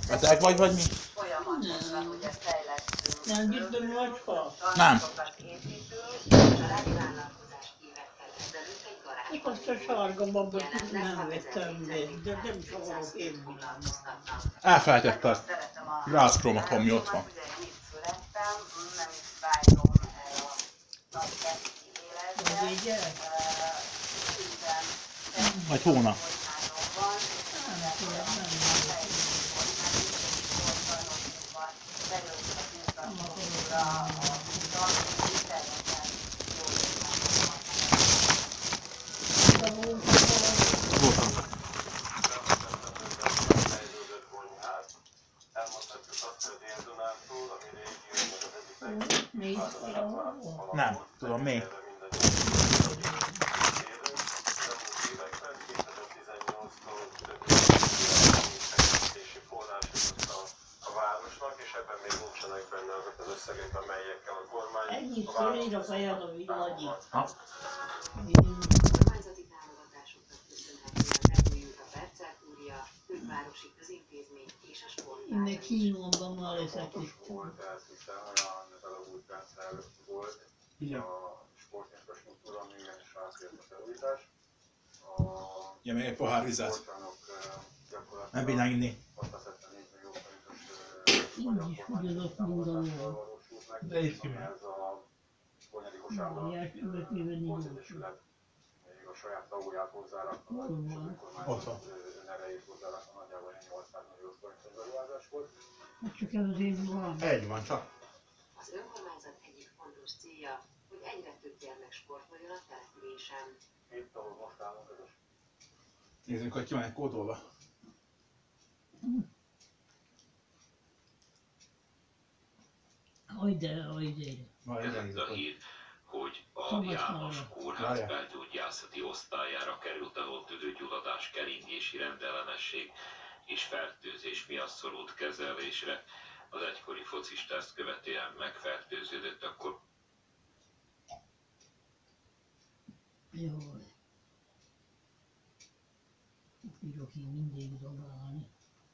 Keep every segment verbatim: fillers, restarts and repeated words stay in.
Beteg vagy, vagy mi? Nem. Nem gyűjtöm vagy fa? Nem. Itt azt a sárga babot nem vettem be, de nem csavarok én világban. Elfelejtette a gázkrómat, ami ott van. Hogy vége? Egy hónap. Nem tudom, nem Voltam. még Nem, tudom mi. ennyit fölír a fejed a villagyi. Ha? Kormányzati támogatásoknak köszönhetően megújult a Percelkúria, fővárosi közintézmény és a sportpálya. Ennek Kínóban már leszek itt. Igen. Ja, még egy pohár vizet. Nem bírnál inni. Így is ugyanott mondanul. De itt ki meg. Ilyes üvetével nincs. Hol van? Ott van. Hát csak ez az én van. Egy van csak. Az önkormányzat egyik fontos célja, hogy egyre több gyermek sportoljon a településen. Nézzük, hogy ki van egy kódolva. Ajde, ajde. Jelent a hír, hogy a Szabad János hallani. Kórház Várjál. belgyógyászati osztályára került a tüdőgyulladás, keringési rendellenesség és fertőzés miatt szorult kezelésre. Az egykori focista ezt követően megfertőződött, akkor Jaj. Bírok én mindig dobálni.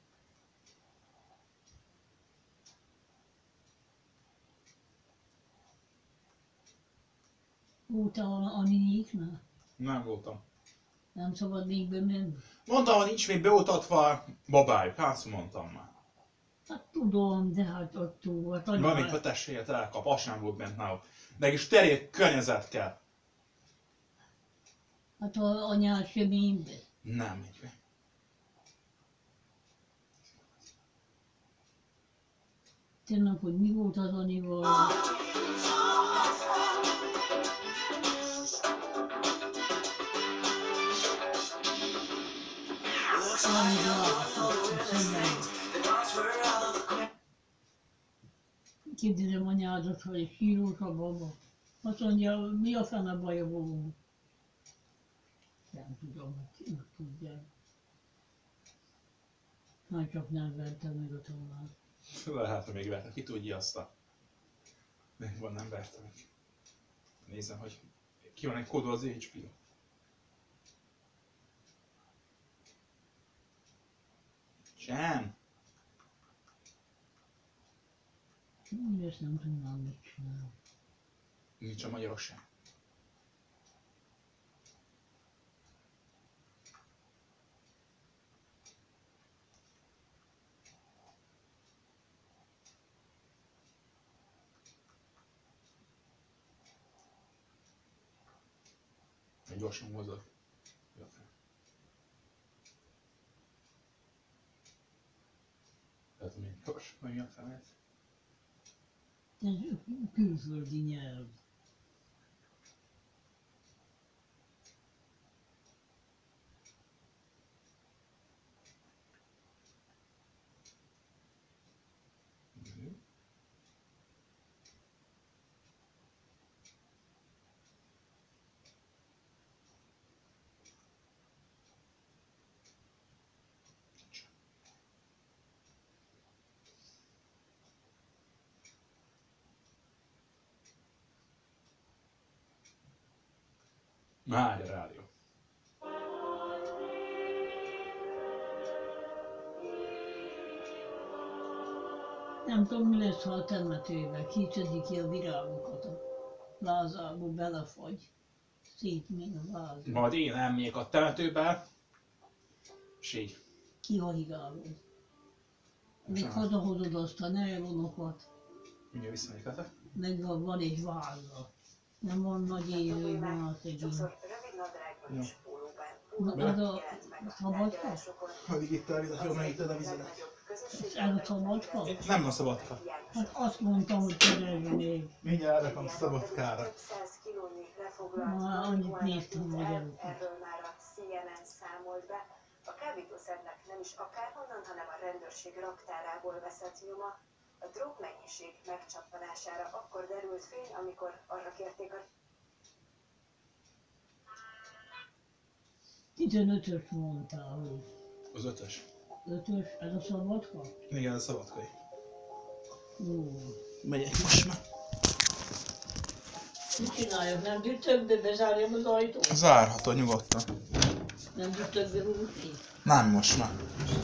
Voltál a Niniknál? Nem voltam. Nem szabad még bemenni? Mondtam, hogy nincs még bemutatva babájuk. Hányszor mondtam már. Hát tudom, de hát ott volt. Valami kötességet elkap, az sem volt bent náluk. Neki steril környezet kell. Hát a anyád sem minden. Nem megy be. Tegnap, hogy mi volt az Anival? Valami látott, szemben. Kérdezem anyádat, hogy sírós a baba. Azt mondja, mi a fene baja volt? Nem tudom, hogy ők tudják. Hát csak nem vertem meg a tollát. Lehet, hogy még verte. Ki tudja azt a... Még van, nem verte meg. Nézem, hogy ki van egy kódol az há pé-o. Sem. Úgy ezt nem tudnám mit csinálni. Nincs a magyarok sem. Gyorsan mozog. Ez még gyors, hogy mi a fenet? Ez külföldi nyelv. Már a rádió. Nem tudom, mi lesz, ha a temetővel kicsedi ki a virágokat a lázába, belefagy. Szétmény a láz. Majd én elmegyek a temetőbe, és így. Kihajigálod. Még Sem. hazahozod azt a nejlonokat, Mindjárt visszamegyek vele. meg van van egy váza. Nem van nagy élő váz egy ilyen. Sokszor rövid nadrágban Jó. és pólóban. Na, Utólag az a jelent meg a szabadka? tárgyalásokon. Hogy itt a vizet, jól megíted a vizedet. Legnagyobb közösségi Ez a szabadka? Nem a szabadka. Hát azt mondtam, hogy terelj még. Mindjárt rakom szabadkára. Több száz kilónyi lefoglalt Na, annyit marihuánát néztem vitt meg el, előtt. erről már a C N N számolt be. A kábítószernek nem is akárhonnan, hanem a rendőrség raktárából veszett nyoma. A drogmennyiség megcsappanására akkor derült fény, amikor arra kérték a tizenötös mondtál, hogy Az ötös. ötös, ez a szabadka? Igen, ez a szabadkai. Jó. Megyek most már. Mit csináljak? Nem gyűjtök be, bezárjam az ajtót? Zárható nyugodtan. Nem gyűjtök be rúgni? Nem most már.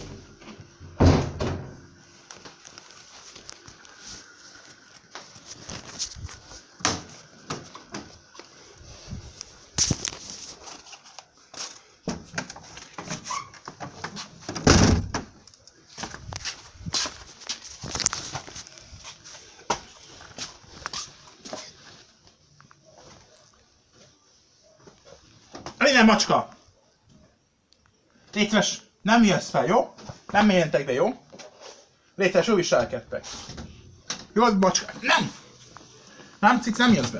Innen, macska! Légy szíves, nem jössz fel, jó? Nem menjetek be, jó? Légy szíves, jó viselkedtek. Jó, macska, nem! Nem, cikk, nem jössz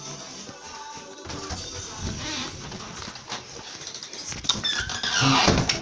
be.